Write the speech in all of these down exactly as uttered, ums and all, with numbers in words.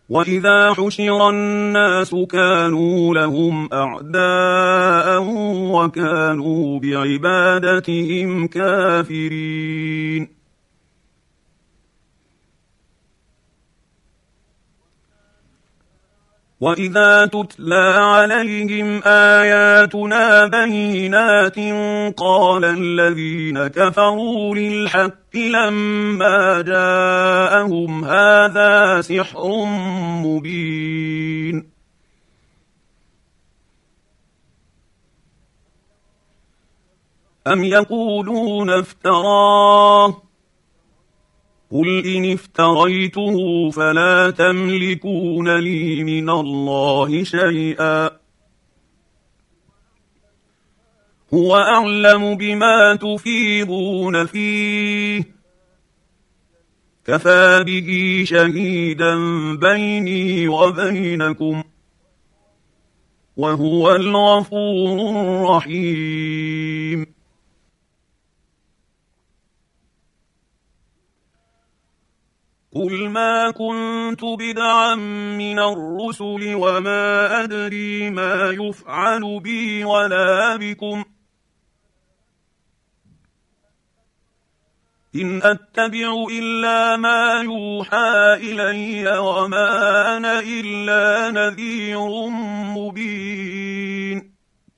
وإذا حشر الناس كانوا لهم أعداء وكانوا بعبادتهم كافرين. وإذا تتلى عليهم آياتنا بينات قال الذين كفروا للحق لما جاءهم هذا سحر مبين. أم يقولون افتراه قل إن افتريته فلا تملكون لي من الله شيئا هو أعلم بما تفيضون فيه كفى به شهيدا بيني وبينكم وهو الغفور الرحيم. قل ما كنت بدعا من الرسل وما أدري ما يفعل بي ولا بكم إن أتبع إلا ما يوحى إلي وما أنا إلا نذير مبين.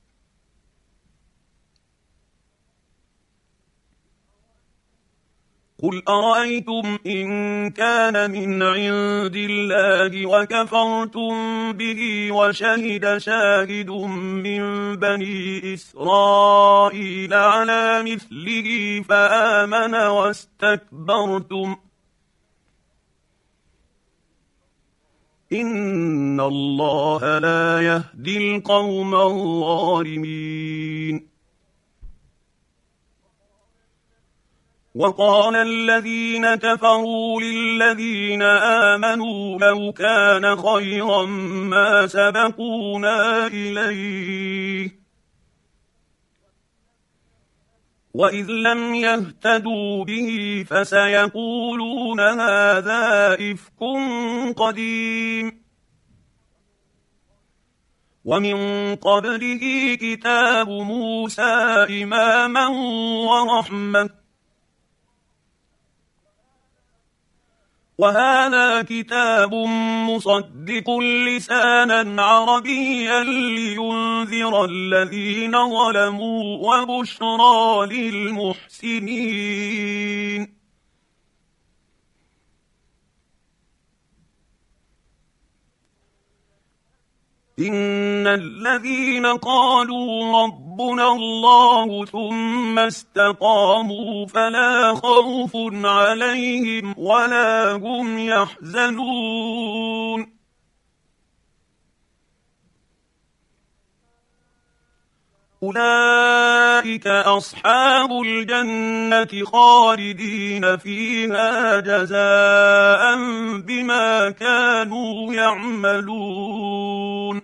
قل أرأيتم إن كان من عند الله وكفرتم به وشهد شاهد من بني إسرائيل على مثله فآمن واستكبرتم إن الله لا يهدي القوم الظالمين. وقال الذين كفروا للذين آمنوا لو كان خيرا ما سبقونا إليه وإذ لم يهتدوا به فسيقولون هذا إفك قديم. ومن قبله كتاب موسى إماما ورحمة وهذا كتاب مصدق لسانا عربيا لينذر الذين ظلموا وبشرى للمحسنين. إن الذين قالوا ربنا الله ثم استقاموا فلا خوف عليهم ولا هم يحزنون. أولئك أصحاب الجنة خالدين فيها جزاء بما كانوا يعملون.